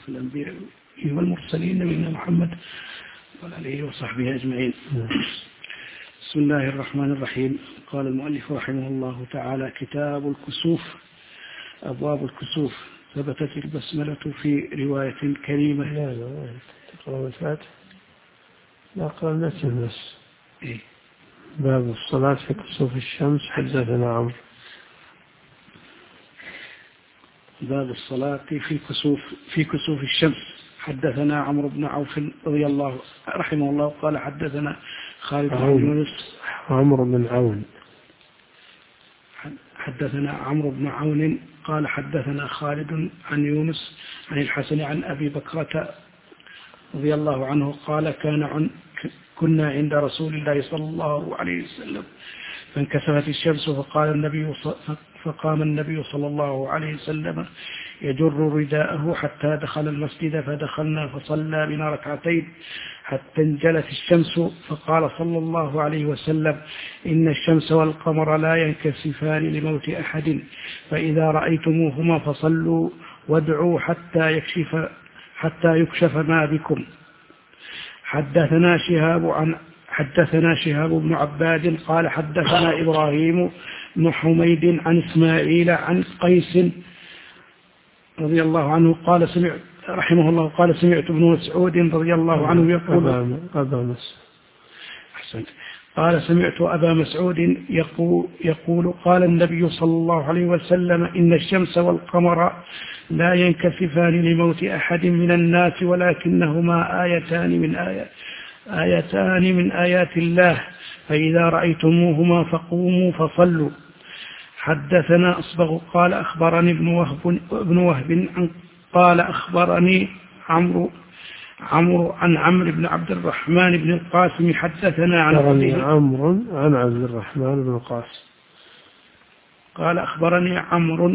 أشرف الأنبياء والمرسلين نبينا محمد وعلى آله وصحبه أجمعين. بسم الله الرحمن الرحيم. قال المؤلف رحمه الله تعالى: كتاب الكسوف. أبواب الكسوف. ثبتت البسملة في رواية كريمة. لا تقرأ الفاتحة. لا أقرأ المتن بس. باب الصلاة في كسوف الشمس. حدثنا عمرو. باب الصلاة في كسوف الشمس. حدثنا عمرو بن عوف رضي الله رحمه الله قال حدثنا خالد بن يونس. عمرو بن عون. حدثنا عمرو بن عون قال حدثنا خالد عن يونس عن الحسن عن أبي بكرة رضي الله عنه قال كنا عند رسول الله صلى الله عليه وسلم فانكسفت الشمس فقام النبي صلى الله عليه وسلم يجر رداءه حتى دخل المسجد، فدخلنا فصلى بنا ركعتين حتى انجلت الشمس، فقال صلى الله عليه وسلم: إن الشمس والقمر لا ينكسفان لموت أحد، فإذا رأيتموهما فصلوا وادعوا حتى يكشف ما بكم. حدثنا شهاب بن عباد قال حدثنا إبراهيم بن حميد عن إسماعيل عن قيس رضي الله عنه قال رحمه الله قال: سمعت ابن مسعود رضي الله عنه يقول قال: سمعت أبا مسعود يقول: قال النبي صلى الله عليه وسلم: إن الشمس والقمر لا ينكسفان لموت أحد من الناس، ولكنهما آيتان من آيات الله، فإذا رأيتموهما فقوموا فصلوا. حدثنا أصبغ قال أخبرني ابن وهب قال أخبرني عمرو عن عمرو بن عبد الرحمن بن القاسم حدثنا عن عمرو عن عبد الرحمن بن القاسم قال أخبرني عمرو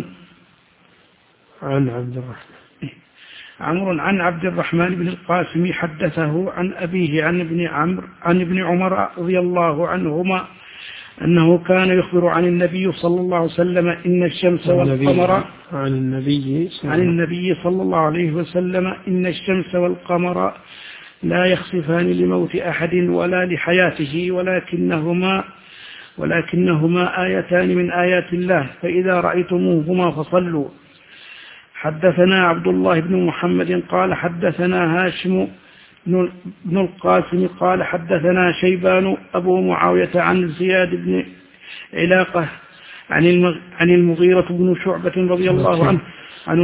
عن عبد الرحمن بن القاسم حدثه عن أبيه عن ابن عمر رضي الله عنهما أنه كان يخبر عن النبي صلى الله عليه وسلم: إن الشمس والقمر عن النبي صلى الله عليه وسلم: إن الشمس والقمر لا يخسفان لموت أحد ولا لحياته، ولكنهما آيتان من آيات الله، فإذا رأيتموهما فصلوا. حدثنا عبد الله بن محمد قال حدثنا هاشم بن القاسم قال حدثنا شيبان أبو معاوية عن زياد بن علاقة عن المغيرة بن شعبة رضي الله عنه عن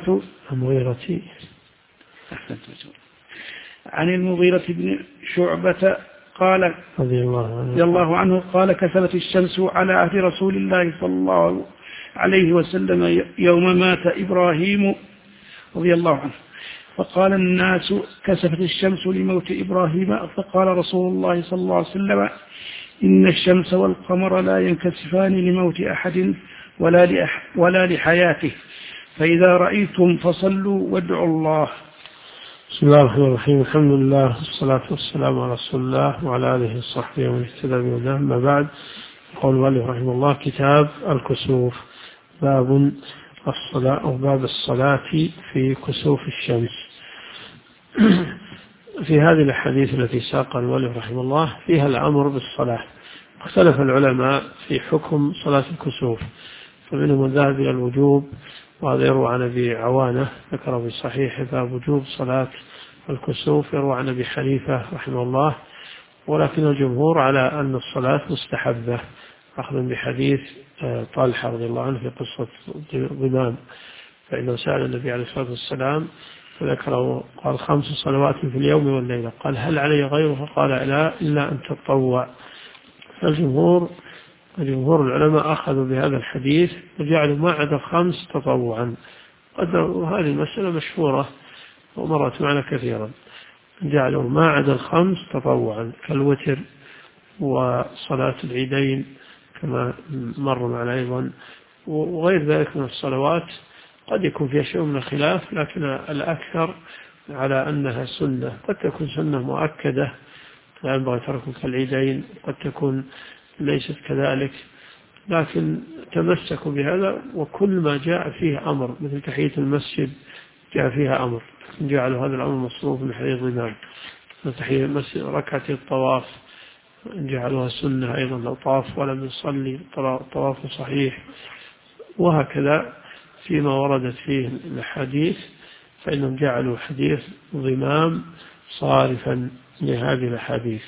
المغيرة بن شعبة قال رضي الله عنه قال: كسفت الشمس على عهد رسول الله صلى الله عليه وسلم يوم مات إبراهيم رضي الله عنه، فقال الناس: كسفت الشمس لموت إبراهيم، فقال رسول الله صلى الله عليه وسلم: إن الشمس والقمر لا ينكسفان لموت أحد ولا لحياته، فإذا رأيتم فصلوا وادعوا الله. بسم الله الرحمن الرحيم. الحمد لله والصلاة والسلام على رسول الله وعلى آله وصحبه ومن اهتدى بهداه. أما بعد، قال المؤلف رحمه الله: كتاب الكسوف. باب الصلاة في كسوف الشمس. في هذه الأحاديث التي ساقها المؤلف رحمه الله فيها الأمر بالصلاة. اختلف العلماء في حكم صلاة الكسوف، فمنهم من ذهب إلى الوجوب، وهذا يروى عن أبي عوانة ذكر في صحيح باب وجوب صلاة الكسوف، يروى عن أبي حنيفة رحمه الله، ولكن الجمهور على أن الصلاة مستحبة، أخذ بحديث طلحة رضي الله عنه في قصة ضمام، فإنه سأل النبي عليه الصلاة والسلام فذكره، قال: 5 صلوات في اليوم والليلة، قال: هل علي غيره؟ قال: لا، إلا أن تتطوع. فالجمهور العلماء أخذوا بهذا الحديث وجعلوا ما عدا 5 تطوعا. هذه المسألة مشهورة ومرت معنا كثيرا، جعلوا ما عدا 5 تطوعا كالوتر وصلاة العيدين كما مر معنا أيضا، وغير ذلك من الصلوات قد يكون فيها شيء من الخلاف، لكن الأكثر على أنها سنة. قد تكون سنة مؤكدة لا ينبغي تركها كالعيدين، قد تكون ليست كذلك، لكن تمسكوا بهذا. وكل ما جاء فيه أمر مثل تحية المسجد جاء فيها أمر، جعلوا هذا الأمر مصروف من حديث ضمان. ركعة الطواف جعلوها سنة أيضا، لو طاف ولم يصلي طواف صحيح. وهكذا فيما وردت فيه الحديث فإنهم جعلوا حديث ضمام صارفا لهذه الحديث.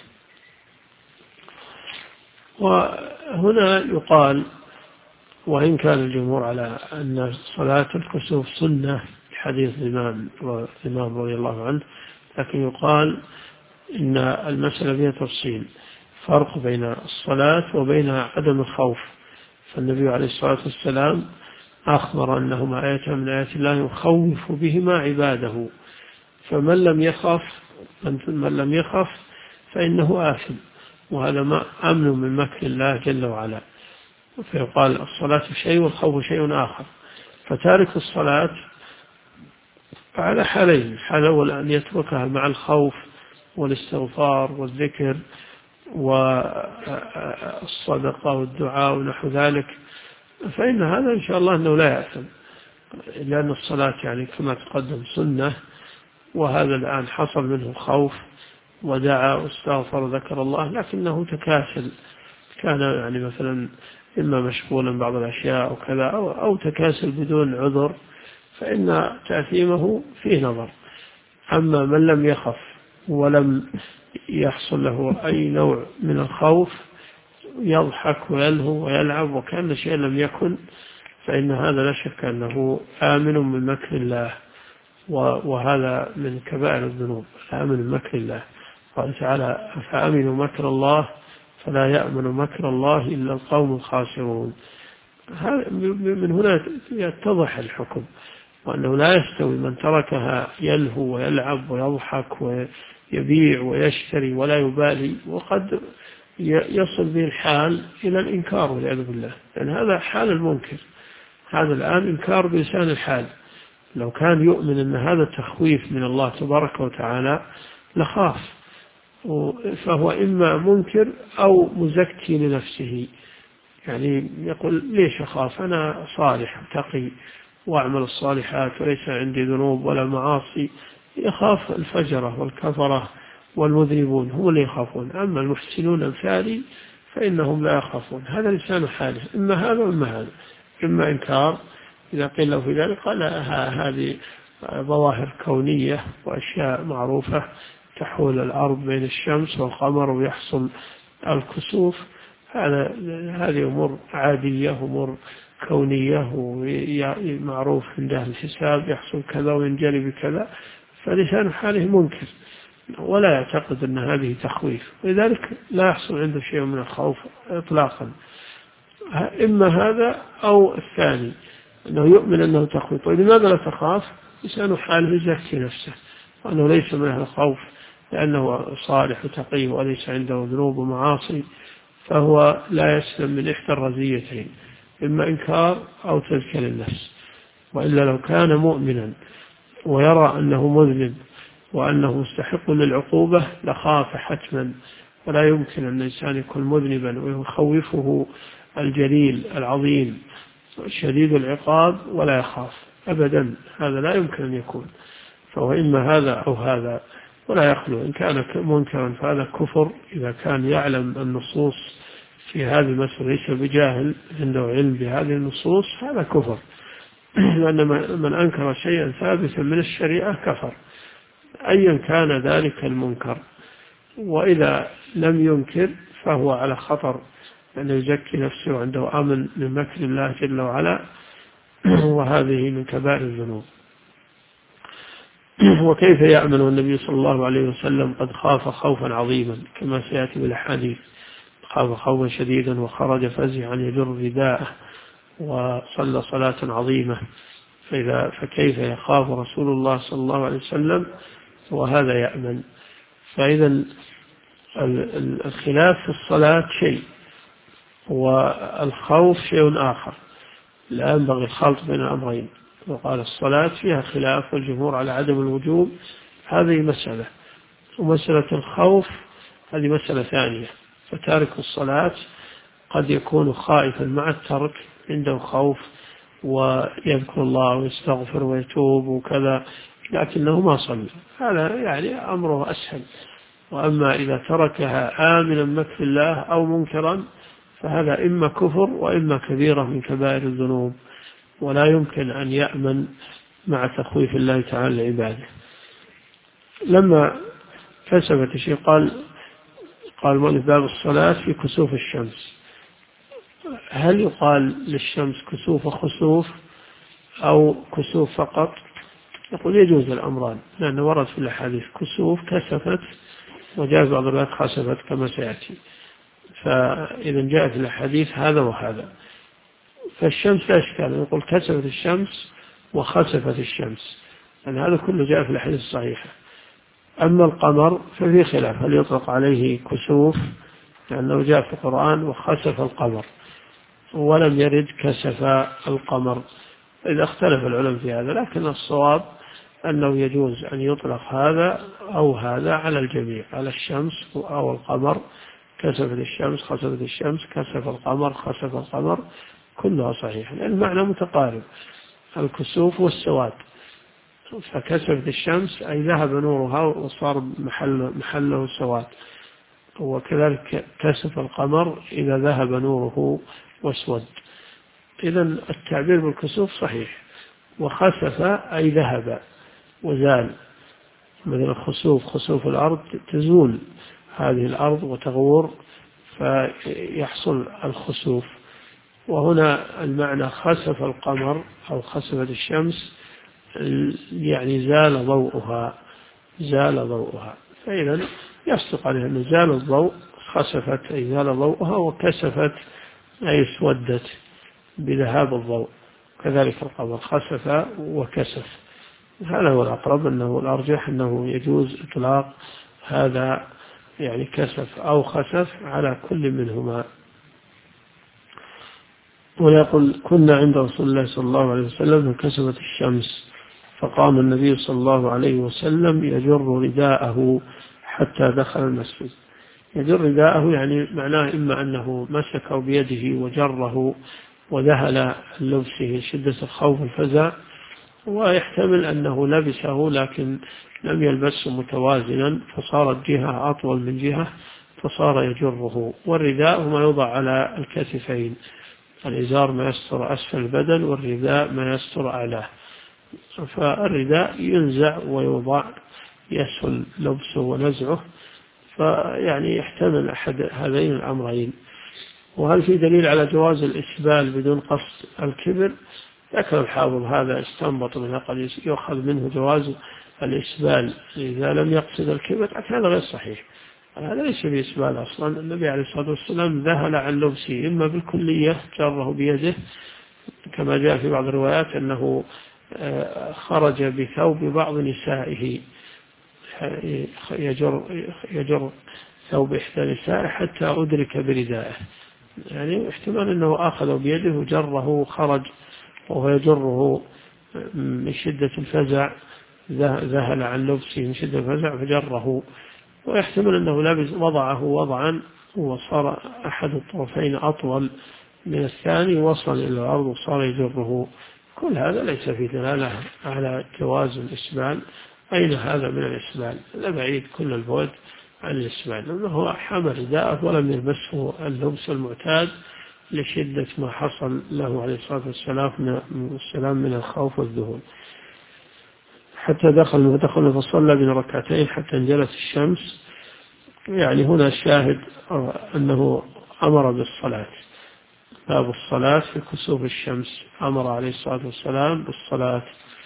وهنا يقال وإن كان الجمهور على أن صلاة الكسوف سنة حديث ضمام رضي الله عنه، لكن يقال إن المسألة فيها تفصيل، فرق بين الصلاة وبين عدم الخوف. فالنبي عليه الصلاة والسلام أخبر أنهما آية من آيات الله يخوف بهما عباده، فمن لم يخف فإنه آثم، وهذا ما أمن من مكر الله جل وعلا. فيقال الصلاة شيء والخوف شيء آخر. فتارك الصلاة على حالين: حال أول أن يتركها مع الخوف والاستغفار والذكر والصدقة والدعاء ونحو ذلك، فإن هذا إن شاء الله أنه لا يأثم، لأن الصلاة يعني كما تقدم سنة، وهذا الآن حصل منه خوف ودعا واستغفر وذكر الله، لكنه تكاسل، كان يعني مثلا إما مشغولا بعض الأشياء أو كذا أو تكاسل بدون عذر، فإن تأثيمه فيه نظر. أما من لم يخف ولم يحصل له أي نوع من الخوف، يضحك ويلهو ويلعب وكأن شيء لم يكن، فإن هذا لا شك أنه آمن من مكر الله، وهذا من كبائر الذنوب، آمن من مكر الله. قال تعالى: فآمنوا مكر الله فلا يأمن مكر الله إلا القوم الخاسرون. من هنا يتضح الحكم، وأنه لا يستوي من تركها يلهو ويلعب ويضحك ويبيع ويشتري ولا يبالي، وقد يصل به الحال إلى الإنكار والعياذ بالله، لأن هذا حال المنكر. هذا الآن إنكار بلسان الحال. لو كان يؤمن أن هذا تخويف من الله تبارك وتعالى لخاف، فهو إما منكر أو مزكي لنفسه، يعني يقول: ليش أخاف؟ أنا صالح تقي وأعمل الصالحات وليس عندي ذنوب ولا معاصي. يخاف الفجرة والكفرة والمذنبون هم اللي يخافون، أما المحسنون الفعلي فإنهم لا يخافون. هذا لسان حاله، إما هذا وإما هذا، إما إنكار إذا قيل له في ذلك قال: هذه ظواهر كونية وأشياء معروفة، تحول الأرض بين الشمس والقمر ويحصل الكسوف، هذه أمور عادية، أمور كونية ومعروف عند أهل الحساب، يحصل كذا وينجلي بكذا. فلسان حاله منكر ولا يعتقد أن هذه تخويف، لذلك لا يحصل عنده شيء من الخوف إطلاقا. إما هذا أو الثاني، أنه يؤمن أنه تخويف. ولماذا لا تخاف؟ لسان حاله يزكي نفسه وأنه ليس من أهل الخوف، لأنه صالح وتقي وليس عنده ذنوب ومعاصي، فهو لا يسلم من إحدى الرزيتين: إما إنكار أو تزكية للنفس. وإلا لو كان مؤمنا ويرى أنه مذنب وأنه مستحق للعقوبة لخاف حتما. ولا يمكن أن الإنسان يكون مذنبا ويخوفه الجليل العظيم شديد العقاب ولا يخاف أبدا، هذا لا يمكن أن يكون. فهو إما هذا أو هذا، ولا يخلو. إن كان منكرا فهذا كفر، إذا كان يعلم النصوص في هذه المسألة ليس بجاهل، عنده علم بهذه النصوص، هذا كفر. لأن من أنكر شيئا ثابتا من الشريعة كفر أيا كان ذلك المنكر. وإذا لم ينكر فهو على خطر أن يزكي نفسه عنده أمن من مكر الله جل وعلا، وهذه من كبائر الذنوب. وكيف يأمن النبي صلى الله عليه وسلم قد خاف خوفا عظيما كما سيأتي بالأحاديث، خاف خوفا شديدا وخرج فزعا يجر رداءه وصلى صلاة عظيمة، فكيف يخاف رسول الله صلى الله عليه وسلم وهذا يأمن؟ فإذا الخلاف في الصلاة شيء والخوف شيء آخر، لا ينبغي الخلط بين الأمرين. وقال الصلاة فيها خلاف والجمهور على عدم الوجوب، هذه مسألة، ومسألة الخوف هذه مسألة ثانية. فتارك الصلاة قد يكون خائفا مع الترك، عنده خوف ويذكر الله ويستغفر ويتوب وكذا، لكنه ما صلى، هذا يعني أمره أسهل. وأما إذا تركها آمنا مكر الله أو منكرا فهذا إما كفر وإما كبيرة من كبائر الذنوب، ولا يمكن أن يأمن مع تخويف الله تعالى لعباده. لما كسفت الشيء قال مؤلف باب الصلاة في كسوف الشمس، هل يقال للشمس كسوف وخسوف أو كسوف فقط؟ يقول يجوز الأمران، لأنه ورد في الحديث كسوف كسفت، وجاء بعض الروايات خسفت كما سيأتي، فإذا جاء في الحديث هذا وهذا. فالشمس لا إشكال، يقول كسفت الشمس وخسفت الشمس، لأن هذا كله جاء في الحديث الصحيحة. أما القمر ففي خلاف، هل يطلق عليه كسوف لأنه جاء في القرآن وخسف القمر، ولم يرد كسف القمر، إذا اختلف العلم في هذا، لكن الصواب أنه يجوز أن يطلق هذا أو هذا على الجميع، على الشمس أو القمر. كسفت الشمس خسفت الشمس، كسف القمر خسف القمر، كلها صحيحة لأن المعنى متقارب، الكسوف والسواد. فكسفت الشمس أي ذهب نورها وصار محله سواد، وكذلك كسف القمر إذا ذهب نوره واسود. إذن التعبير بالكسوف صحيح. وخسف أي ذهب وزال، مثل خسوف الأرض، تزول هذه الأرض وتغور فيحصل الخسوف. وهنا المعنى خسف القمر أو خسفت الشمس يعني زال ضوءها، فإذا يصدق عليه أن زال الضوء، خسفت أي زال ضوءها، وكسفت أي اسودت بذهاب الضوء، كذلك القمر خسف وكسف. هذا هو الأقرب، أنه الأرجح أنه يجوز إطلاق هذا يعني كسف أو خسف على كل منهما. ويقول كنا عند رسول الله صلى الله عليه وسلم فكسفت الشمس فقام النبي صلى الله عليه وسلم يجر رداءه حتى دخل المسجد. يجر رداءه يعني معناه إما أنه مسكه بيده وجره وذهل لبسه شدة الخوف والفزع، ويحتمل أنه لبسه لكن لم يلبسه متوازنا فصارت جهة أطول من جهة فصار يجره. والرداء ما يوضع على الكتفين، الإزار ما يستر أسفل البدن والرداء ما يستر أعلاه، فالرداء ينزع ويوضع يسهل لبسه ونزعه، فيعني يحتمل أحد هذين الأمرين. وهل في دليل على جواز الإسبال بدون قصد الكبر؟ ذكر الحافظ هذا استنبط منه قد يؤخذ منه جواز الإسبال إذا لم يقصد الكبر، لكن هذا غير صحيح، هذا ليس بإسبال أصلا. النبي عليه الصلاة والسلام ذهل عن لبسه إما بالكلية جره بيده كما جاء في بعض الروايات أنه خرج بثوب بعض نسائه، يجر ثوب إحدى نسائه حتى أدرك بردائه، يعني احتمال أنه أخذ بيده وجره خرج وهو يجره من شدة الفزع، ذهل عن لبسه من شدة الفزع فجره، ويحتمل أنه وضعه وضعا وصار أحد الطرفين أطول من الثاني وصل إلى الأرض وصار يجره. كل هذا ليس في دلالة على جواز الإسبال. أين هذا من الإسبال؟ لا بعيد كل البعد عن الإسبال، لأنه حمل رداءه ولم يلبسه اللبس المعتاد لشدة ما حصل له عليه الصلاة والسلام من الخوف والذهول. حتى دخل فصلى بين ركعتين حتى انجلت الشمس، يعني هنا الشاهد أنه أمر بالصلاة، باب الصلاة في كسوف الشمس، أمر عليه الصلاة والسلام بالصلاة.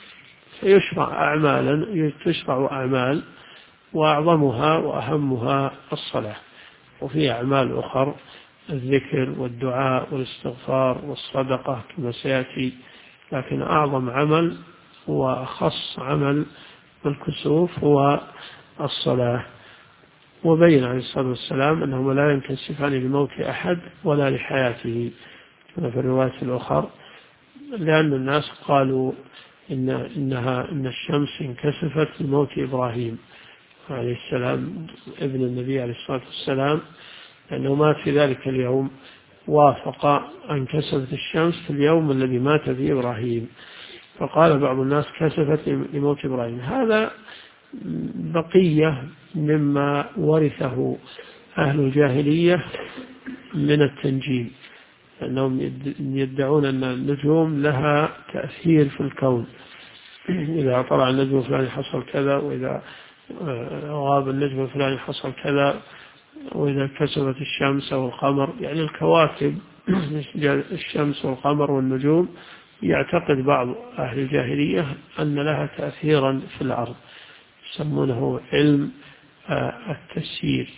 تشرع أعمال وأعظمها وأهمها الصلاة، وفي أعمال أخرى الذكر والدعاء والاستغفار والصدقة كما سيأتي، لكن أعظم عمل وأخص عمل الكسوف هو الصلاة. وبين عليه الصلاة والسلام أنهما لا ينكسفان لموت أحد ولا لحياته كما في الرواية الأخرى، لأن الناس قالوا إن الشمس انكسفت لموت إبراهيم عليه السلام ابن النبي عليه الصلاة والسلام، لأنه مات في ذلك اليوم وافق أن كسفت الشمس في اليوم الذي مات فيه إبراهيم، فقال بعض الناس كسفت لموت إبراهيم. هذا بقية مما ورثه أهل الجاهلية من التنجيم، أنهم يدعون أن النجوم لها تأثير في الكون، إذا طلع النجم الفلاني حصل كذا، وإذا غاب النجم الفلاني حصل كذا، وإذا كسفت الشمس أو القمر، يعني الكواكب الشمس والقمر والنجوم يعتقد بعض أهل الجاهلية أن لها تأثيرا في الأرض، يسمونه علم التسيير.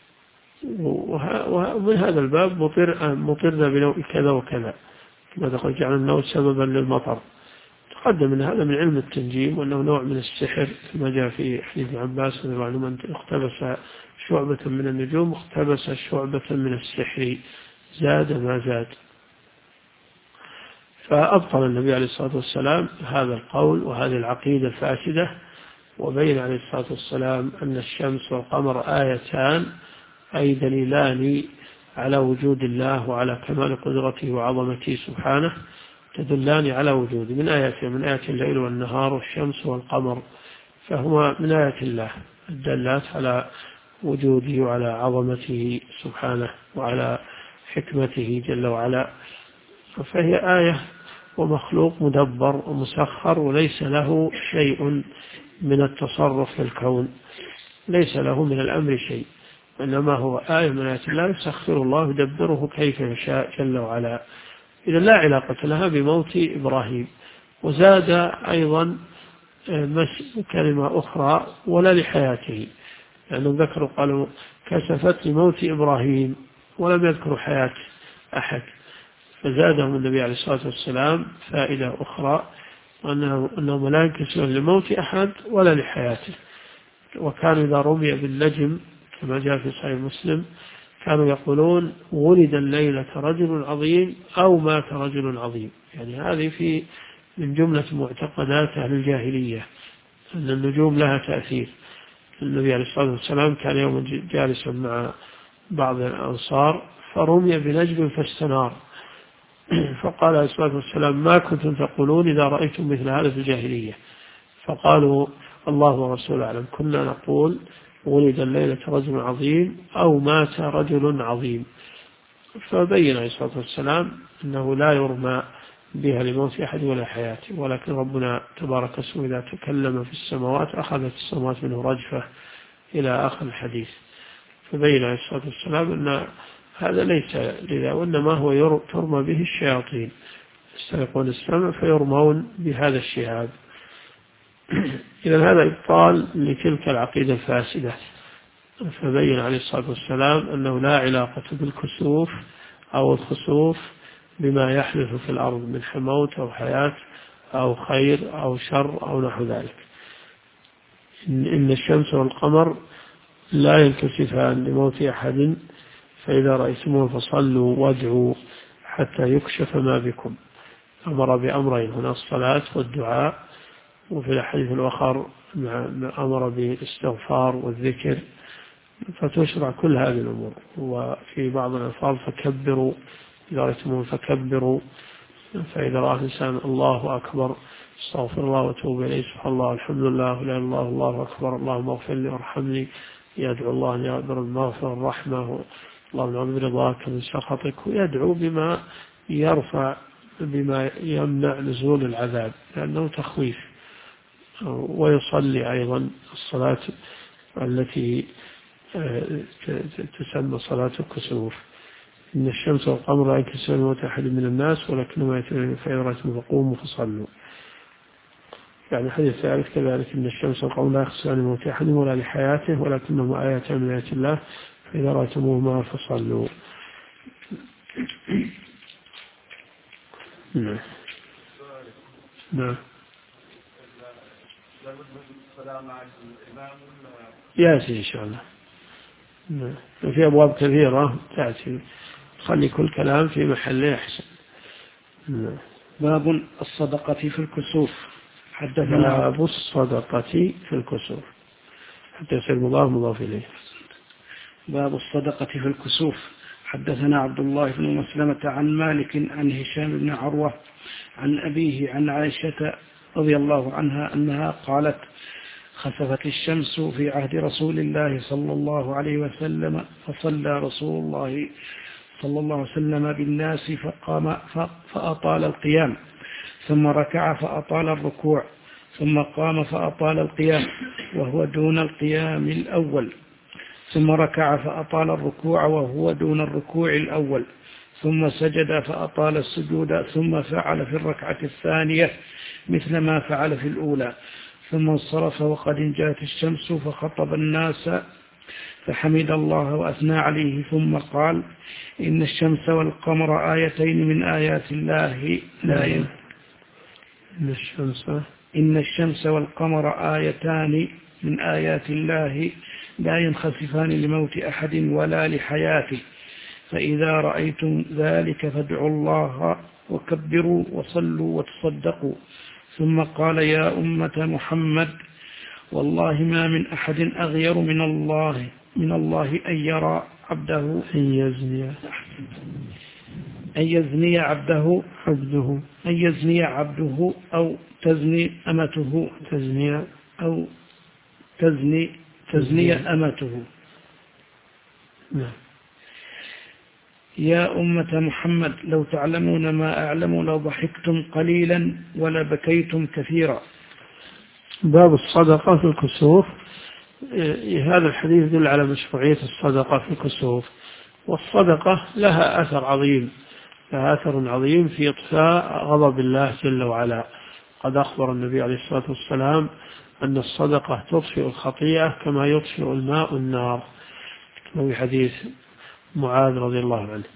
ومن هذا الباب مطرنا بنوع كذا وكذا، كما تقول جعل النوم سببا للمطر. تقدم من هذا من علم التنجيم، وأنه نوع من السحر كما جاء في حديث ابن عباس رضي الله عنه: من اقتبس شعبة من النجوم اقتبس شعبة من السحر زاد ما زاد. فأبطل النبي عليه الصلاة والسلام هذا القول وهذه العقيدة الفاسدة، وبين عليه الصلاة والسلام أن الشمس والقمر آيتان، أي دليلان على وجود الله وعلى كمال قدرته وعظمته سبحانه، تدلان على وجوده. من آيات الليل والنهار والشمس والقمر، فهما من آيات الله الدلات على وجوده وعلى عظمته سبحانه وعلى حكمته جل وعلا. فهي آية ومخلوق مدبر ومسخر، وليس له شيء من التصرف في الكون، ليس له من الأمر شيء، إنما هو آية من آيات الله يسخر الله يدبره كيف يشاء جل وعلا. إذا لا علاقة لها بموت إبراهيم. وزاد أيضا كلمة أخرى: ولا لحياته، لأنهم ذكروا قالوا كسفت لموت إبراهيم ولم يذكروا حياة أحد، فزادهم النبي عليه الصلاة والسلام فائدة أخرى، أنهم لا ينكسرون لموت أحد ولا لحياته. وكانوا إذا رمي بالنجم كما جاء في صحيح مسلم كانوا يقولون: ولد الليلة رجل عظيم أو مات رجل عظيم. يعني هذه من جملة معتقدات أهل الجاهلية أن النجوم لها تأثير. النبي عليه الصلاة والسلام كان يوم جالسا مع بعض الأنصار فرمي بنجم فاستنار، فقال عليه الصلاة والسلام: ما كنتم تقولون إذا رأيتم مثل هذا في الجاهلية؟ فقالوا: الله ورسوله أعلم، كنا نقول ولد الليلة رجل عظيم أو مات رجل عظيم. فبين عليه الصلاة والسلام أنه لا يرمى بها لموت أحد ولا حياته، ولكن ربنا تبارك اسمه إذا تكلم في السماوات أخذت السماوات منه رجفة إلى آخر الحديث. فبين عليه الصلاة والسلام أن هذا ليس لذا، وإنما هو ترمى به الشياطين، يسترقون السمع فيرمون بهذا الشهاب. إذا هذا إبطال لتلك العقيدة الفاسدة. فبين عليه الصلاة والسلام أنه لا علاقة بالكسوف أو الخسوف بما يحدث في الأرض من موت أو حياة أو خير أو شر أو نحو ذلك. إن الشمس والقمر لا ينكسفان لموت أحد، فإذا رأيتموه فصلوا وادعوا حتى يكشف ما بكم. أمر بأمرين هنا: الصلاة والدعاء، وفي الحديث الآخر أمر بالاستغفار والذكر، فتشرع كل هذه الأمور. وفي بعض الألفاظ: فكبروا، إذا رأيتموه فكبروا، فإذا رأى الإنسان الله أكبر، استغفر الله وتوب إليه، سبحان الله الحمد لله لا إله إلا الله الله أكبر، اللهم اغفر لي وارحمني، يدعو الله أن يقدر المغفرة والرحمة، اللهم نعوذ برضاك من سخطك، ويدعو بما يرفع بما يمنع نزول العذاب لأنه تخويف. ويصلي أيضا الصلاة التي تسمى صلاة الكسوف: إن الشمس والقمر لا ينكسفان لموت أحد من الناس ولكنما يتبعون، فإذا رأيتم فقوموا فصلوا. يعني حديث ثالث كذلك: إن الشمس والقمر لا ينكسفان لموت أحد ولا لحياته ولكنهما آيتان من آيات الله فإذا رأيتموهما فصلوا. نعم. يأتي إن شاء الله. في أبواب كثيرة تأتي، خلي كل كلام في محله أحسن. باب الصدقة في الكسوف. حدثنا باب الصدقة في الكسوف حتى يصير مضاف إليه. باب الصدقة في الكسوف. حدثنا عبد الله بن مسلمة عن مالك عن هشام بن عروة عن أبيه عن عائشة رضي الله عنها أنها قالت خسفت الشمس في عهد رسول الله صلى الله عليه وسلم فصلى رسول الله صلى الله عليه وسلم بالناس فقام فأطال القيام ثم ركع فأطال الركوع ثم قام فأطال القيام وهو دون القيام الأول ثم ركع فأطال الركوع وهو دون الركوع الأول ثم سجد فأطال السجود ثم فعل في الركعة الثانية مثل ما فعل في الأولى ثم انصرف وقد انجلت الشمس فخطب الناس فحمد الله وأثنى عليه ثم قال إن الشمس والقمر آيتين من آيات الله إن الشمس والقمر آيتان من آيات الله لا ينخسفان لموت أحد ولا لحياته فإذا رأيتم ذلك فادعوا الله وكبروا وصلوا وتصدقوا ثم قال يا أمة محمد والله ما من أحد أغير من الله أن يرى عبده أن يزني عبده أو تزني أمته أو تزني أمته. يا أمة محمد لو تعلمون ما أعلم لو ضحكتم قليلا ولا بكيتم كثيرا. باب الصدقة في الكسوف. هذا الحديث يدل على مشروعية الصدقة في الكسوف، والصدقة لها أثر عظيم في إطفاء غضب الله جل وعلا. قد أخبر النبي عليه الصلاة والسلام أن الصدقة تطفئ الخطيئة كما يطفئ الماء النار، في حديث معاذ رضي الله عنه.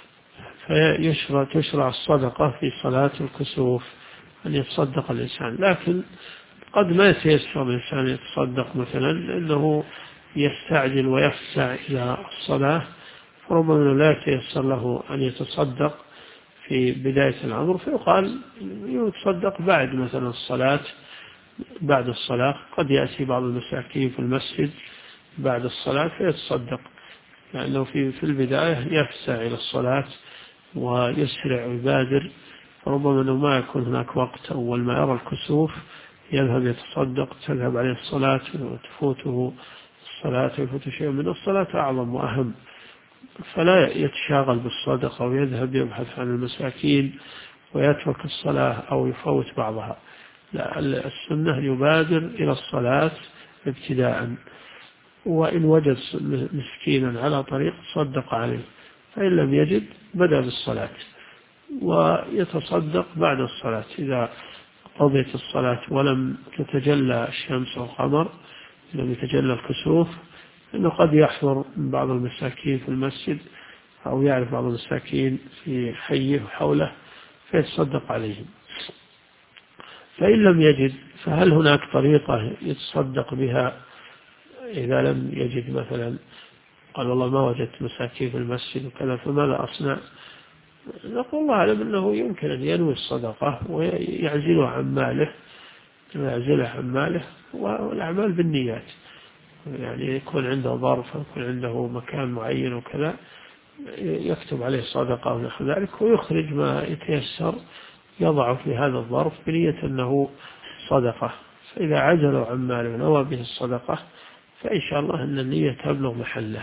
تشرع الصدقة في صلاة الكسوف أن يتصدق الإنسان، لكن قد ما يتيسر الإنسان يتصدق مثلا لأنه يستعجل ويفزع إلى الصلاة، فربما لا يتيسر له أن يتصدق في بداية الأمر، فيقال يتصدق بعد مثلا بعد الصلاة. قد يأتي بعض المساكين في المسجد بعد الصلاة فيتصدق، لأنه في البداية يفزع إلى الصلاة ويسرع ويبادر، ربما أنه ما يكون هناك وقت أول ما يرى الكسوف يذهب يتصدق، تذهب عليه الصلاة وتفوته الصلاة ويفوت شيء من الصلاة أعظم وأهم، فلا يتشاغل بالصدقة ويذهب يبحث عن المساكين ويترك الصلاة أو يفوت بعضها. لا، السنة يبادر إلى الصلاة ابتداء، وإن وجد مسكينا على طريق صدق عليه، فإن لم يجد بدأ بالصلاة ويتصدق بعد الصلاة. إذا قضيت الصلاة ولم تتجلى الشمس والقمر، لم يتجلى الكسوف، إنه قد يحضر بعض المساكين في المسجد أو يعرف بعض المساكين في حيه وحوله فيتصدق عليهم. فإن لم يجد فهل هناك طريقة يتصدق بها إذا لم يجد؟ مثلا قال والله ما وجدت مساكين في المسجد وكذا فماذا أصنع؟ نقول الله أعلم أنه يمكن أن ينوي الصدقة ويعزله عن ماله، والأعمال بالنيات، يعني يكون عنده ظرف يكون عنده مكان معين وكذا يكتب عليه صدقة ونحو ذلك، ويخرج ما يتيسر يضعه في هذا الظرف بنية أنه صدقة. فإذا عزلوا عن ماله ونوى به الصدقة فإن شاء الله أن النية تبلغ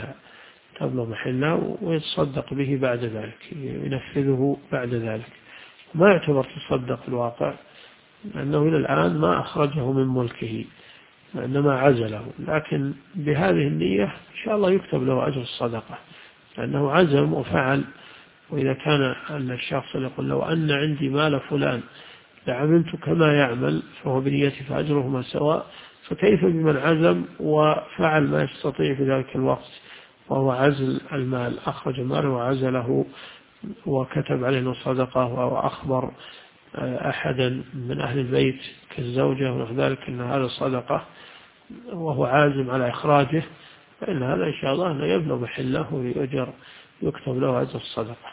محلها ويتصدق به بعد ذلك، ينفذه بعد ذلك. ما يعتبر تصدق في الواقع، لأنه إلى الآن ما أخرجه من ملكه وإنما عزله، لكن بهذه النية إن شاء الله يكتب له أجر الصدقة، لأنه عزم وفعل. وإذا كان أن الشخص يقول لو أن عندي مال فلان لعملت كما يعمل فهو بنيته فأجرهما سواء، فكيف بمن عزم وفعل ما يستطيع في ذلك الوقت وهو عزل المال، أخرج ماله وعزله وكتب عليه الصدقة وأخبر أحدا من أهل البيت كالزوجة ونحو ذلك أن هذا صدقة وهو عازم على إخراجه، فإن هذا إن شاء الله لا يبلغ محله ويؤجر يكتب له أجر الصدقة.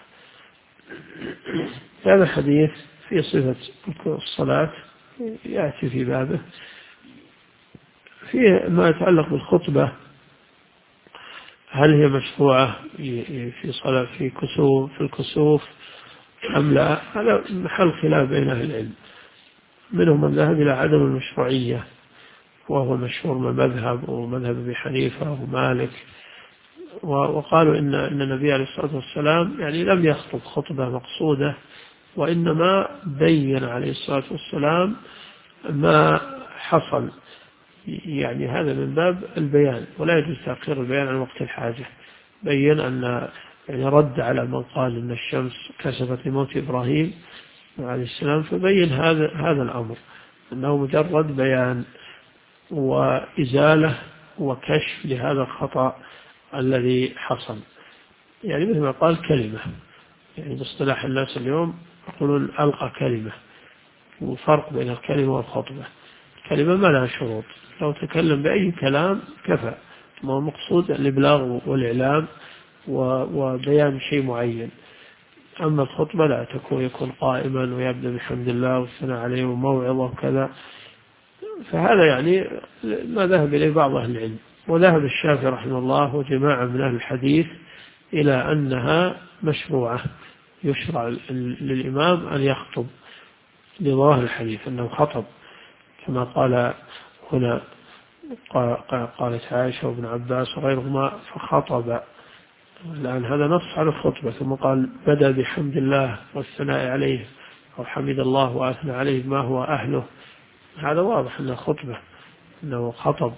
هذا الحديث في صفة الصلاة يأتي في بابه. في ما يتعلق بالخطبة هل هي مشروعة في صلاة في الكسوف أم لا؟ هذا محل خلاف بين أهل العلم. منهم من ذهب إلى عدم المشروعية، وهو مشهور من مذهب ومذهب أبي حنيفة ومالك، وقالوا إن النبي عليه الصلاة والسلام يعني لم يخطب خطبة مقصودة، وإنما بين عليه الصلاة والسلام ما حصل، يعني هذا من باب البيان، ولا يجوز تأخير البيان عن وقت الحاجة. بين أن يعني رد على من قال أن الشمس كسفت لموت إبراهيم عليه السلام، فبين هذا الأمر أنه مجرد بيان وإزالة وكشف لهذا الخطأ الذي حصل. يعني مثل ما قال كلمة، يعني باصطلاح الناس اليوم يقولون ألقى كلمة، وفرق بين الكلمة والخطبة. الكلمة ما لها شروط، لو تكلم بأي كلام كفى، ما هو مقصود الإبلاغ والإعلام وبيان شيء معين. أما الخطبة لا يكون قائما ويبدأ بحمد الله والثناء عليه وموعظة وكذا. فهذا يعني ما ذهب إليه بعض أهل العلم، وذهب الشافعي رحمه الله وجماعة من أهل الحديث إلى أنها مشروعة، يشرع للإمام أن يخطب لظاهر الحديث أنه خطب، كما قال هنا قالت عائشة وابن عباس وغيرهما فخطب. الآن هذا نص على الخطبة، ثم قال بدأ بحمد الله والثناء عليه، أو حمد الله وأثنى عليه ما هو أهله. هذا واضح أنه خطبة، أنه خطب،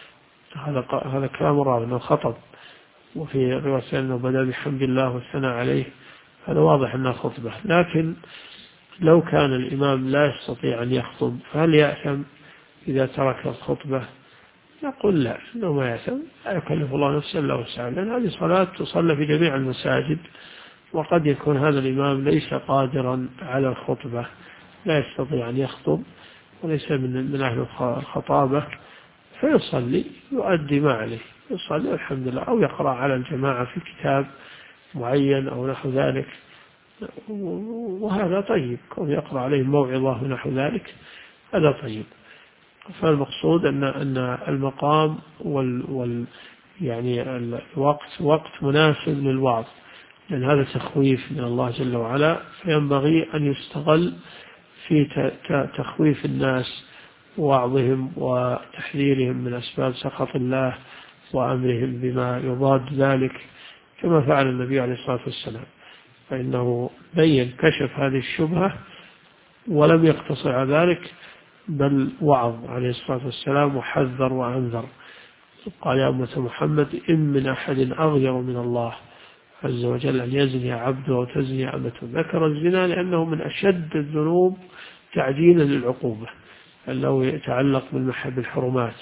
هذا كلام راوي أنه خطب. وفي رواية أنه بدأ بحمد الله والثناء عليه، هذا واضح أنه خطبة. لكن لو كان الإمام لا يستطيع أن يخطب فهل يأثم إذا ترك الخطبة؟ نقول لا، إنه ما يأثم، لا يكلف الله نفسا إلا وسعها، لأن هذه صلاة تصلى في جميع المساجد، وقد يكون هذا الإمام ليس قادرا على الخطبة، لا يستطيع أن يخطب وليس من أهل الخطابة، فيصلي يؤدي ما عليه، يصلي والحمد لله، أو يقرأ على الجماعة في كتاب معين أو نحو ذلك، وهذا طيب، كون يقرأ عليه موعظة ونحو ذلك هذا طيب. فالمقصود أن المقام يعني الوقت وقت مناسب للوعظ، لأن هذا تخويف من الله جل وعلا، فينبغي أن يستغل في تخويف الناس ووعظهم وتحذيرهم من أسباب سخط الله وأمرهم بما يضاد ذلك، كما فعل النبي عليه الصلاة والسلام، فإنه بين كشف هذه الشبهة ولم يقتصر على ذلك، بل وعظ عليه الصلاة والسلام وحذر وأنذر. قال يا أمة محمد إن من أحد أغير من الله عز وجل أن يزني عبده أو تزني أمته. ذكر الزنا لأنه من أشد الذنوب تعجيلا للعقوبة، أنه يتعلق بالحرمات،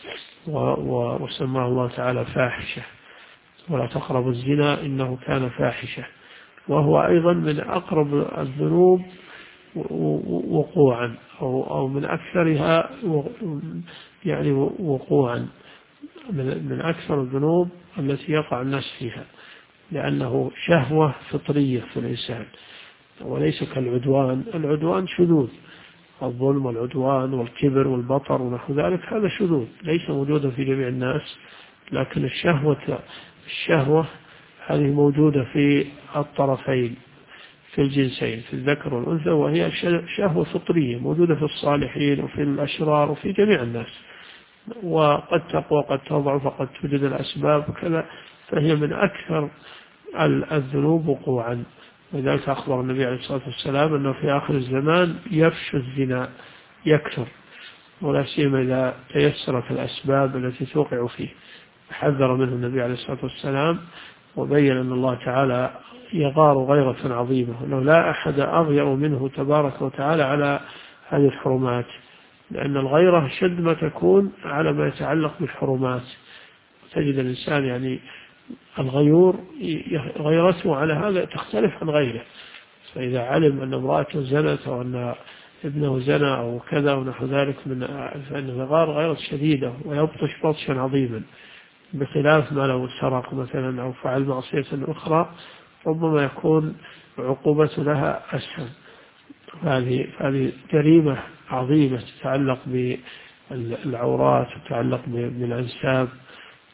وسماه الله تعالى فاحشة، ولا تقربوا الزنا إنه كان فاحشة، وهو أيضا من أقرب الذنوب وقوعا، أو من أكثرها يعني وقوعا، من أكثر الذنوب التي يقع الناس فيها، لأنه شهوة فطرية في الإنسان، وليس كالعدوان. العدوان شذوذ، الظلم والعدوان والكبر والبطر ونحو ذلك هذا شذوذ ليس موجودا في جميع الناس، لكن الشهوة هذه موجودة في الطرفين، في الجنسين، في الذكر والأنثى، وهي شهوة فطرية موجودة في الصالحين وفي الأشرار وفي جميع الناس، وقد تقوى قد تضعف وقد توجد الأسباب وكذا، فهي من أكثر الذنوب وقوعا. ولذلك أخبر النبي عليه الصلاة والسلام أنه في آخر الزمان يفشو الزنا، يكثر، ولا سيما إذا تيسرت الأسباب التي توقع فيه. حذر منه النبي عليه الصلاة والسلام، وبين أن الله تعالى يغار غيرة عظيمة، أنه لا أحد أغير منه تبارك وتعالى على هذه الحرمات، لأن الغيرة شد ما تكون على ما يتعلق بالحرمات. تجد الإنسان يعني الغيور غيرته على هذا تختلف عن غيره، فإذا علم أن امرأته زنت أو أن ابنه زنى أو كذا ونحو ذلك فإنه يغار غيرة شديدة ويبطش بطشا عظيما، بخلاف ما لو سرق مثلا أو فعل معصية أخرى ربما يكون عقوبة لها أسهل. هذه جريمة عظيمة تتعلق بالعورات، تتعلق بالأنساب،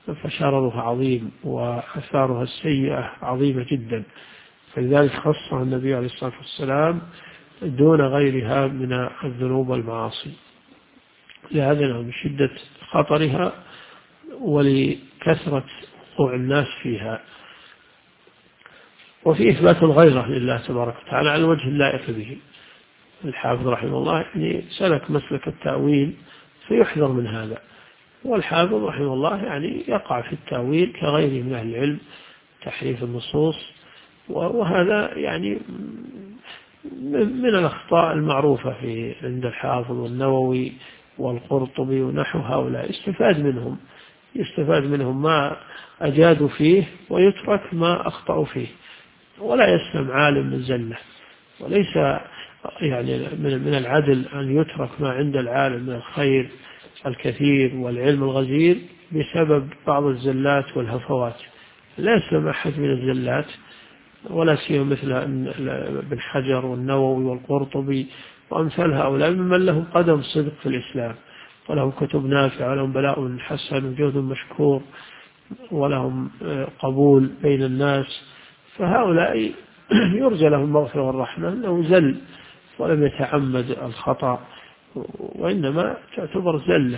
فشررها عظيم وأثارها السيئة عظيمة جدا، فلذلك خصها النبي عليه الصلاة والسلام دون غيرها من الذنوب والمعاصي، لهذا من شدة خطرها ولكثرة وقوع الناس فيها. وفي إثبات الغيرة لله تبارك وتعالى على الوجه اللائق به. الحافظ رحمه الله يعني سلك مسلك التأويل فيحذر من هذا، والحافظ رحمه الله يعني يقع في التأويل كغيره من أهل العلم، تحريف النصوص، وهذا يعني من الأخطاء المعروفة عند الحافظ والنووي والقرطبي ونحو هؤلاء. يستفاد منهم ما أجادوا فيه ويترك ما أخطأوا فيه، ولا يسلم عالم من زلة. وليس يعني من العدل أن يترك ما عند العالم من الخير الكثير والعلم الغزير بسبب بعض الزلات والهفوات. لا يسلم أحد من الزلات، ولا سيما مثل ابن حجر والنووي والقرطبي وأمثال هؤلاء ممن لهم قدم صدق في الإسلام، ولهم كتب نافعة، ولهم بلاء حسن وجهد مشكور، ولهم قبول بين الناس. فهؤلاء يرجى لهم المغفرة والرحمة، أنه زل ولم يتعمد الخطأ، وإنما تعتبر زلة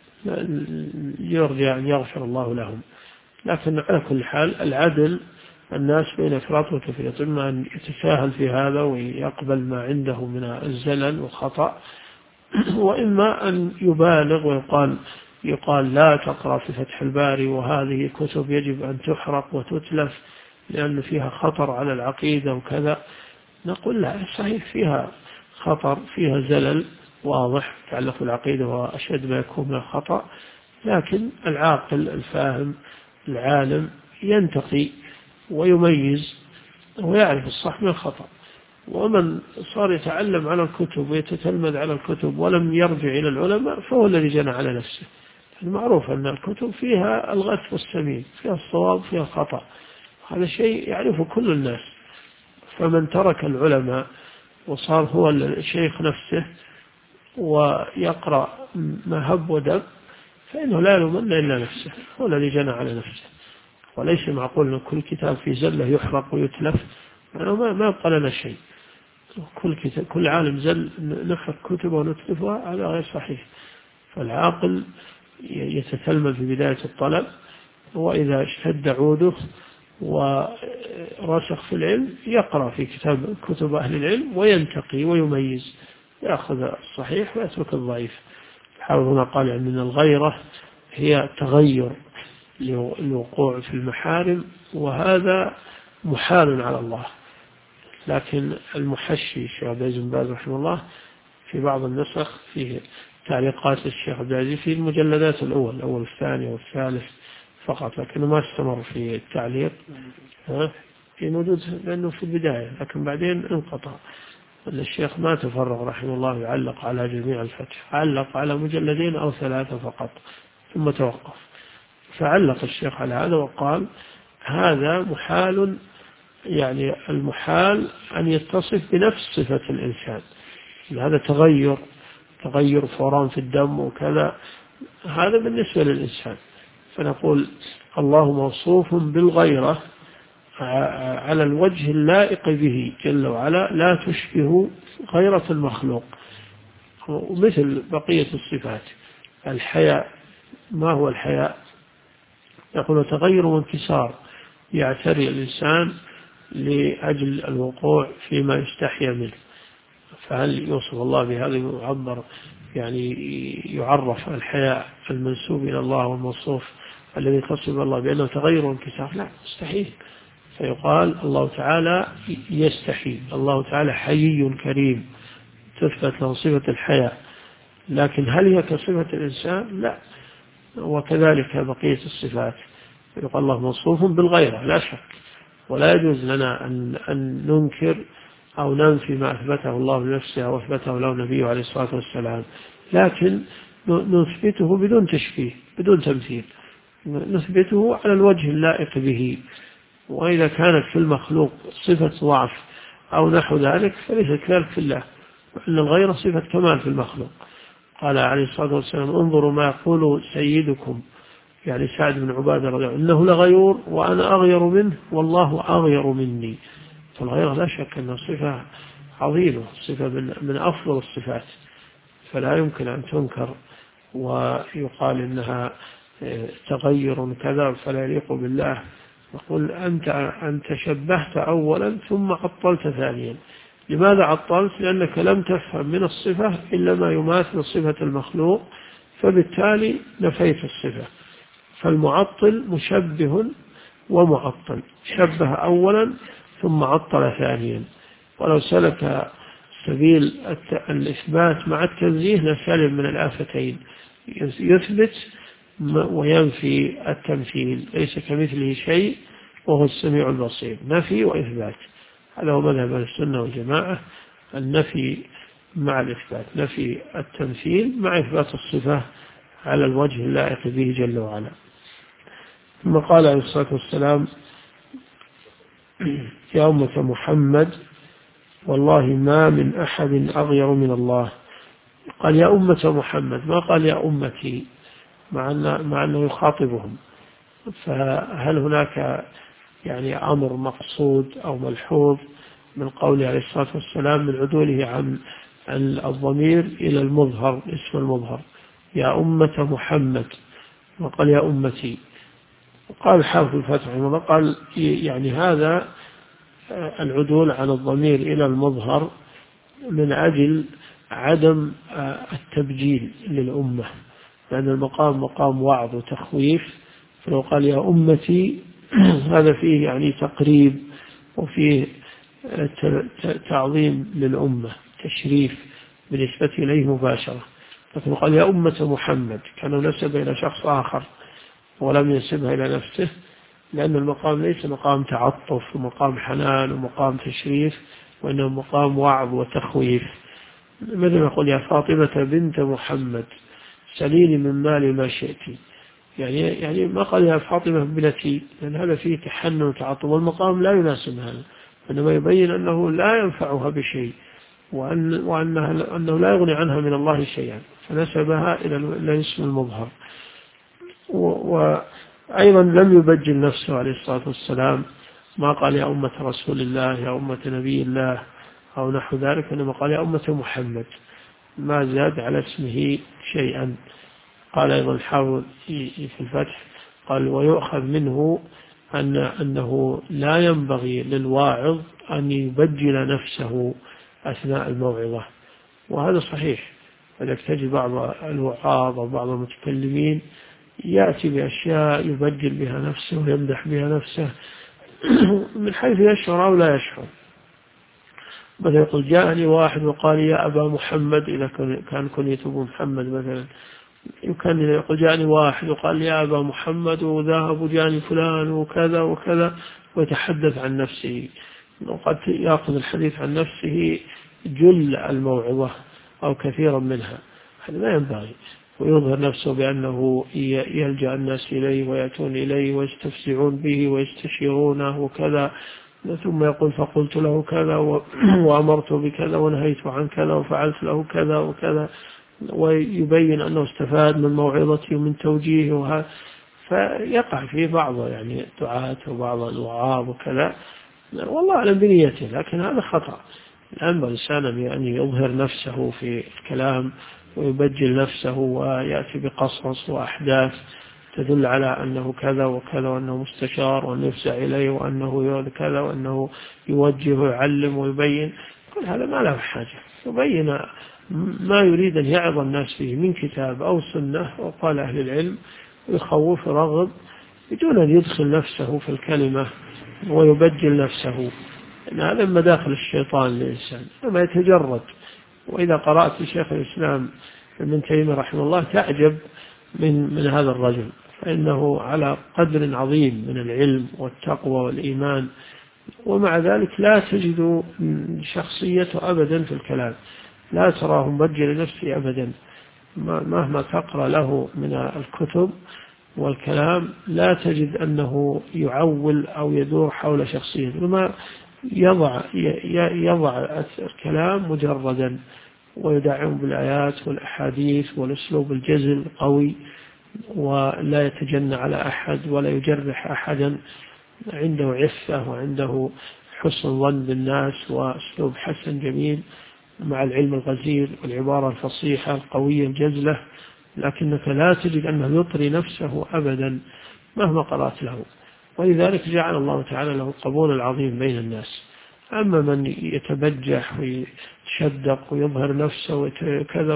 يرجى أن يغفر الله لهم. لكن على كل حال العدل الناس بين إفراط وتفريط، إما أن يتساهل في هذا ويقبل ما عنده من الزلل والخطأ، وإما أن يبالغ ويقال لا تقرأ في فتح الباري، وهذه كتب يجب أن تحرق وتتلف لأن فيها خطر على العقيدة وكذا. نقول لا، صحيح فيها خطر، فيها زلل واضح يتعلق بالعقيدة وأشد ما يكون من الخطأ، لكن العاقل الفاهم العالم ينتقي ويميز ويعرف الصح من الخطأ. ومن صار يتعلم على الكتب ويتتلمذ على الكتب ولم يرجع إلى العلماء فهو الذي جنى على نفسه. المعروف أن الكتب فيها الغث والسمين، فيها الصواب فيها الخطأ، هذا شيء يعرفه كل الناس. فمن ترك العلماء وصار هو الشيخ نفسه ويقرأ ما هب ودب فإنه لا يلومن إلا نفسه، هو الذي جنى على نفسه. وليس معقول أن كل كتاب في زلة يحرق ويتلف، ما يبقى لنا شيء. كل عالم زل نحرق كتبه ونتلفها، هذا غير صحيح. فالعاقل يتتلمذ في بداية الطلب، وإذا اشتد عوده ورسخ في العلم يقرأ في كتب أهل العلم وينتقي ويميز، يأخذ الصحيح ويترك الضعيف. حافظنا قال من الغيرة هي تغير الوقوع في المحارم، وهذا محال على الله. لكن المحشي الشيخ عبد العزيز بن باز رحمه الله في بعض النسخ في تعليقات الشيخ عبد العزيز في المجلدات الأول والثاني والثالث فقط، لكنه ما استمر في التعليق في موجود لأنه في البداية، لكن بعدين انقطع. الشيخ ما تفرغ رحمه الله يعلق على جميع الفتح، علق على مجلدين أو 3 فقط ثم توقف. فعلق الشيخ على هذا وقال هذا محال، يعني المحال أن يتصف بنفس صفة الإنسان، هذا تغير فوران في الدم وكذا، هذا بالنسبة للإنسان. فنقول الله موصوف بالغيرة على الوجه اللائق به جل وعلا، لا تشبه غيرة المخلوق. ومثل بقية الصفات الحياء، ما هو الحياء؟ يقول تغير وانكسار يعتري الإنسان لأجل الوقوع فيما يستحيا منه. فهل يوصف الله بهذا يعني يعرف الحياء المنسوب إلى الله والموصوف الذي تصف الله بأنه تغير وانكسار؟ لا، مستحيل. فيقال الله تعالى يستحي، الله تعالى حيي كريم، تثبت له صفة الحياء، لكن هل هي كصفة الإنسان؟ لا. وكذلك بقية الصفات يقال الله موصوف بالغيرة لا شك، ولا يجوز لنا أن ننكر أو ننفي ما أثبته الله لنفسه أو أثبته له نبيه عليه الصلاة والسلام، لكن نثبته بدون تشبيه بدون تمثيل، نثبته على الوجه اللائق به. وإذا كانت في المخلوق صفة ضعف أو نحو ذلك فليس كذلك في الله، وأن الغير صفة كمال في المخلوق. قال عليه الصلاة والسلام انظروا ما يقول سيدكم يعني سعد بن عبادة رضي الله عنه إنه لغيور وأنا أغير منه والله أغير مني. فالغير لا شك أنه صفة عظيمة، صفة من أفضل الصفات، فلا يمكن أن تنكر ويقال إنها تغير كذا فلا يليق بالله. يقول أنت شبهت أولا ثم عطلت ثانيا. لماذا عطلت؟ لأنك لم تفهم من الصفة إلا ما يماثل صفة المخلوق، فبالتالي نفيت الصفة. فالمعطل مشبه ومعطل، شبه أولا ثم عطل ثانيا. ولو سلك سبيل الإثبات مع التنزيه لسلم من الآفتين، يثبت وينفي التمثيل، ليس كمثله شيء وهو السميع البصير، نفي وإثبات. هذا هو مذهب السنة والجماعة، النفي مع الإثبات، نفي التمثيل مع إثبات الصفة على الوجه اللائق به جل وعلا. ثم قال عليه الصلاة والسلام: يا أمة محمد والله ما من أحد أغير من الله. قال يا أمة محمد، ما قال يا أمتي، مع أنه يخاطبهم. فهل هناك يعني أمر مقصود أو ملحوظ من قوله عليه الصلاة والسلام من عدوله عن الضمير إلى المظهر، اسم المظهر، يا أمة محمد، وقال يا أمتي. وقال حافظ الفتح رحمه الله قال يعني هذا العدول عن الضمير إلى المظهر من أجل عدم التبجيل للأمة، لأن المقام مقام وعظ وتخويف. فلو قال يا أمتي هذا فيه يعني تقريب وفيه تعظيم للأمة، تشريف بالنسبة إليه مباشرة. لكن قال يا أمة محمد كانوا نسب إلى شخص آخر ولم ينسبها إلى نفسه، لأن المقام ليس مقام تعطف ومقام حنان ومقام تشريف، وإنه مقام وعظ وتخويف. مثل ما يقول يا فاطمة بنت محمد سليني من مالي ما شئت، يعني ما قال يا فاطمة ابنتي، لأن هذا فيه تحنن وتعطف، والمقام لا يناسب هذا، إنما يبين أنه لا ينفعها بشيء، وأنه لا يغني عنها من الله شيئا، فنسبها إلى اسم المظهر. وأيضا لم يبجل نفسه عليه الصلاة والسلام، ما قال يا أمة رسول الله يا أمة نبي الله أو نحو ذلك، إنما قال يا أمة محمد، ما زاد على اسمه شيئا. قال أيضا الحافظ في الفتح قال ويؤخذ منه أنه لا ينبغي للواعظ أن يبجل نفسه أثناء الموعظة، وهذا صحيح. فلك تجد بعض الوعاظ وبعض المتكلمين يأتي بأشياء يبجل بها نفسه ويمدح بها نفسه من حيث يشعر أو لا يشعر. مثلا يقول جاءني واحد وقال يا أبا محمد، إذا كان كنيته محمد مثلا، يمكن يقول جاءني واحد وقال يا أبا محمد وذهب جاني فلان وكذا وكذا، ويتحدث عن نفسه، وقد يأخذ الحديث عن نفسه جل الموعظة أو كثيرا منها. هذا ما ينبغي، ويظهر نفسه بأنه يلجأ الناس إليه ويأتون إليه ويستفزعون به ويستشيرونه وكذا، ثم يقول فقلت له كذا وأمرت بكذا ونهيت عن كذا وفعلت له كذا وكذا، ويبين أنه استفاد من موعظته ومن توجيهه. فيقع فيه بعض يعني الدعاة وبعض الوعاظ وكذا، والله أعلم بنيته، لكن هذا خطأ. الآن الإنسان أن يظهر نفسه في الكلام ويبجل نفسه ويأتي بقصص وأحداث تدل على أنه كذا وكذا، وأنه مستشار وأنه يفزع إليه وأنه كذا وأنه يوجه ويعلم ويبين، كل هذا ما له حاجة. يبين ما يريد أن يعظ الناس فيه من كتاب أو سنة وقال أهل العلم، ويخوف رغب بدون أن يدخل نفسه في الكلمة ويبجل نفسه، إن هذا مداخل الشيطان للإنسان لما يتجرد. وإذا قرأت شيخ الإسلام ابن تيمية رحمه الله تعجب من هذا الرجل، فإنه على قدر عظيم من العلم والتقوى والإيمان، ومع ذلك لا تجد شخصيته أبدا في الكلام، لا تراه مبجل نفسه أبدا. مهما تقرأ له من الكتب والكلام لا تجد أنه يعول أو يدور حول شخصيته، وما يضع الكلام مجردا ويدعم بالآيات والأحاديث والأسلوب الجزل القوي، ولا يتجنى على أحد ولا يجرح أحدا، عنده عفة وعنده حسن ظن بالناس وأسلوب حسن جميل مع العلم الغزير والعبارة الفصيحة القوية الجزلة، لكنك لا تجد أنه يطري نفسه أبدا مهما قرأت له. ولذلك جعل الله تعالى له القبول العظيم بين الناس. أما من يتبجح ويشدق ويظهر نفسه وكذا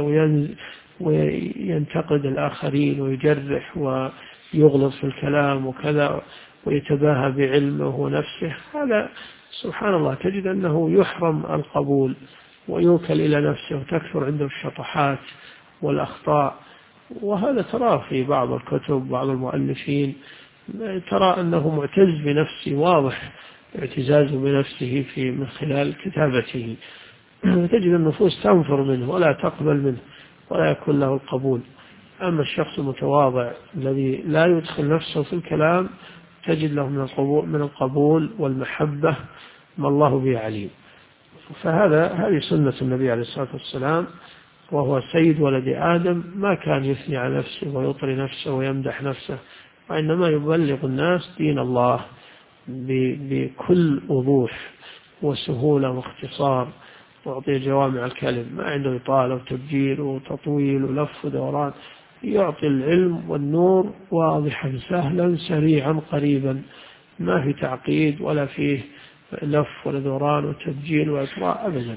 وينتقد الآخرين ويجرح ويغلط في الكلام وكذا ويتباهى بعلمه ونفسه، هذا سبحان الله تجد أنه يحرم القبول ويوكل إلى نفسه وتكثر عنده الشطحات والأخطاء. وهذا ترى في بعض الكتب بعض المؤلفين، ترى أنه معتز بنفسه، واضح اعتزازه بنفسه من خلال كتابته، تجد النفوس تنفر منه ولا تقبل منه ولا يكون له القبول. أما الشخص المتواضع الذي لا يدخل نفسه في الكلام تجد له من القبول والمحبة ما الله به عليم. هذه سنة النبي عليه الصلاة والسلام، وهو سيد ولد آدم، ما كان يثني على نفسه ويطري نفسه ويمدح نفسه، وإنما يبلغ الناس دين الله بكل وضوح وسهولة واختصار، ويعطي جوامع الكلم، ما عنده إطالة وتبجيل وتطويل ولف ودوران، يعطي العلم والنور واضحا سهلا سريعا قريبا، ما في تعقيد ولا فيه لف ولا دوران وتبجيل وإطراء أبدا.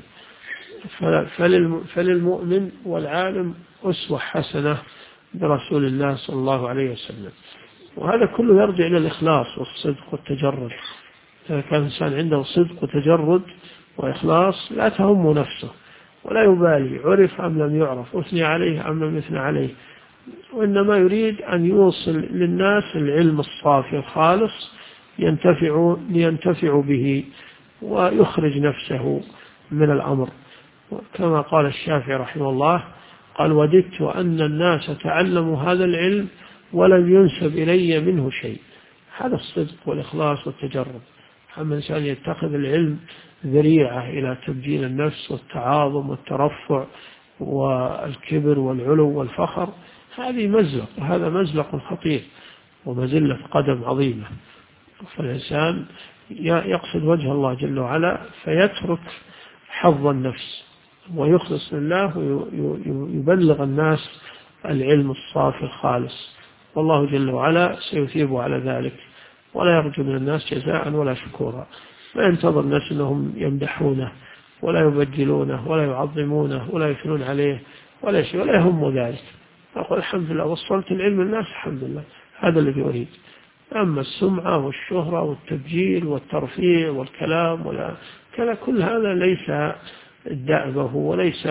فللمؤمن والعالم أسوة حسنة برسول الله صلى الله عليه وسلم. وهذا كله يرجع إلى الإخلاص والصدق والتجرد. إذا كان الإنسان عنده صدق وتجرد وإخلاص لا تهم نفسه ولا يبالي عرف أم لم يعرف، أثني عليه أم لم يثنى عليه، وإنما يريد أن يوصل للناس العلم الصافي الخالص لينتفعوا به ويخرج نفسه من الأمر. كما قال الشافعي رحمه الله، قال: وددت أن الناس تعلموا هذا العلم ولم ينسب إلي منه شيء. هذا الصدق والإخلاص والتجرد. أما الإنسان يتخذ العلم ذريعة إلى تبجيل النفس والتعاظم والترفع والكبر والعلو والفخر، هذه مزلق، وهذا مزلق خطير ومزلة قدم عظيمة. فالإنسان يقصد وجه الله جل وعلا فيترك حظ النفس ويخلص لله ويبلغ الناس العلم الصافي الخالص، والله جل وعلا سيثيبه على ذلك، ولا يرجو من الناس جزاء ولا شكورا. ما ينتظر الناس أنهم يمدحونه ولا يبجلونه ولا يعظمونه ولا يثنون عليه ولا شيء، ولا يهم ذلك. أقول الحمد لله وصلت العلم الناس، الحمد لله، هذا الذي أريد. أما السمعة والشهرة والتبجيل والترفيع والكلام ولا كذا، كل هذا ليس دأبه وليس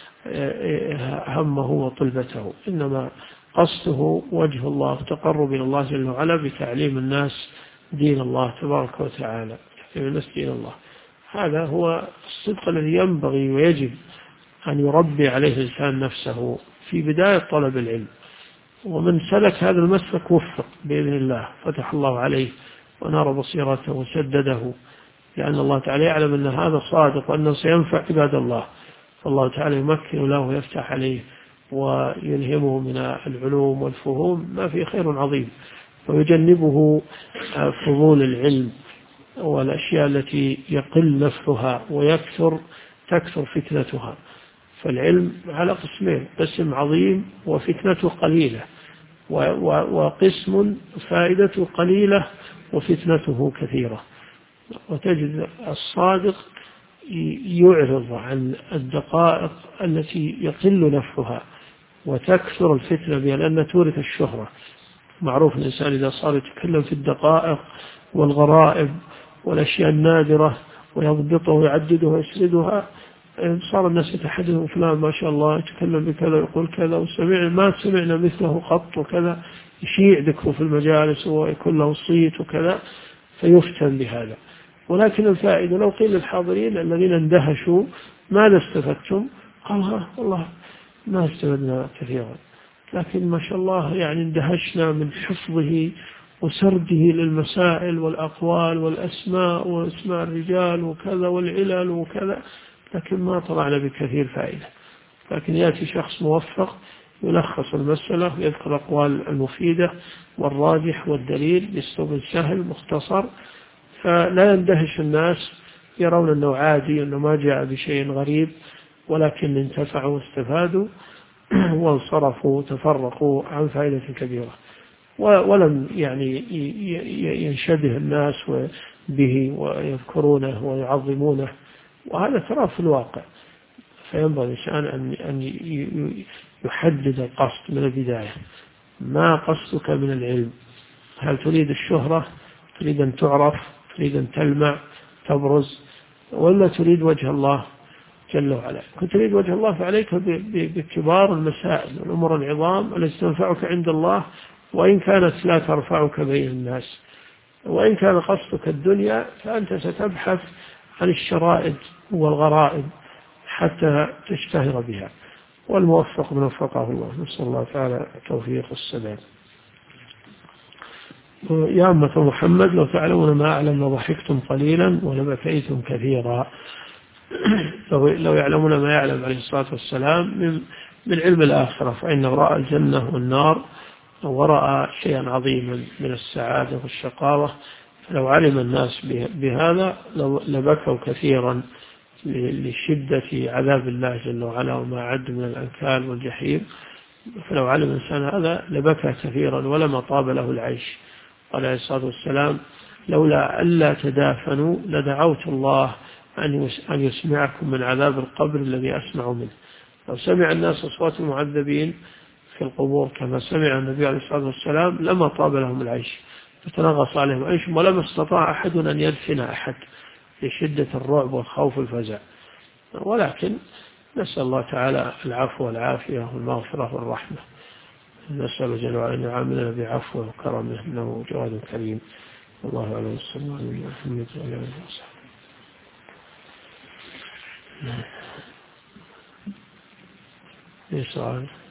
همه وطلبته، إنما قصده وجه الله، تقرب إلى الله جل وعلا بتعليم الناس دين الله تبارك وتعالى، تعليم الناس دين الله. هذا هو الصدق الذي ينبغي ويجب أن يربي عليه الإنسان نفسه في بداية طلب العلم. ومن سلك هذا المسلك وفق بإذن الله، فتح الله عليه ونار بصيرته وسدده، لأن الله تعالى يعلم أن هذا صادق وأنه سينفع عباد الله، فالله تعالى يمكن له ويفتح عليه ويلهمه من العلوم والفهوم ما فيه خير عظيم، ويجنبه فضول العلم والأشياء التي يقل نفعها تكثر فتنتها. فالعلم على قسمين: قسم عظيم وفتنته قليلة، وقسم فائدته قليلة وفتنته كثيرة. وتجد الصادق يعرض عن الدقائق التي يقل نفعها وتكثر الفتنة بها، لأنها تورث الشهرة. معروف الإنسان إذا صار يتكلم في الدقائق والغرائب والأشياء النادرة ويضبطها ويعددها ويسردها، صار الناس يتحدثون: فلان ما شاء الله يتكلم بكذا ويقول كذا ما سمعنا مثله قط وكذا، يشيع ذكره في المجالس ويكون له صيت وكذا، فيفتن بهذا. ولكن الفائدة لو قيل للحاضرين الذين اندهشوا: ماذا استفدتم؟ قال: والله ما استفدنا كثيرا، لكن ما شاء الله يعني اندهشنا من حفظه وسرده للمسائل والأقوال والأسماء واسماء الرجال وكذا والعلل وكذا، لكن ما طلعنا بكثير فائدة. لكن يأتي شخص موفق يلخص المسألة ويذكر الأقوال المفيدة والراجح والدليل بأسلوب سهل مختصر، فلا يندهش الناس يرون أنه عادي، أنه ما جاء بشيء غريب، ولكن انتفعوا واستفادوا وانصرفوا تفرقوا عن فائدة كبيرة، ولم يعني ينشبه الناس به ويذكرونه ويعظمونه، وهذا ترى في الواقع. فينبغي الإنسان أن يحدد القصد من البداية. ما قصدك من العلم؟ هل تريد الشهرة، تريد أن تعرف، تريد أن تلمع تبرز، ولا تريد وجه الله جل وعلا؟ كنت تريد وجه الله فعليك بكبار المسائل والأمور العظام التي تنفعك عند الله، وإن كانت لا ترفعك بين الناس. وإن كان قصدك الدنيا فأنت ستبحث عن الشرائد والغرائب حتى تشتهر بها. والموفق من وفقه الله، نسأل الله تعالى التوفيق والسداد. يا أمة محمد لو تعلمون ما أعلم لضحكتم قليلا ولبكيتم كثيرا. لو يعلمون ما يعلم عليه الصلاة والسلام من علم الآخرة، فإنه رأى الجنة والنار ورأى شيئا عظيما من السعادة والشقاوة. فلو علم الناس بهذا لبكوا كثيرا لشدة عذاب الله جل وعلا وما أعد من الأنكال والجحيم. فلو علم الإنسان هذا لبكى كثيرا ولما طاب له العيش. قال عليه الصلاة والسلام لولا ألا تدافنوا لدعوت الله أن يسمعكم من عذاب القبر الذي أسمع منه. لو سمع الناس أصوات المعذبين في القبور كما سمع النبي عليه الصلاة والسلام لما طاب لهم العيش، فتنغص عليهم عيشهم، ولما استطاع أحد أن يدفن أحد لشدة الرعب والخوف والفزع. ولكن نسأل الله تعالى العفو والعافية والمغفرة والرحمة. نسأل جل وعلا أن يعاملنا بعفوه وكرمه إنه جواد كريم. الله عليه وسلم على محمد وعلى آله وصحبه. إيه سؤال؟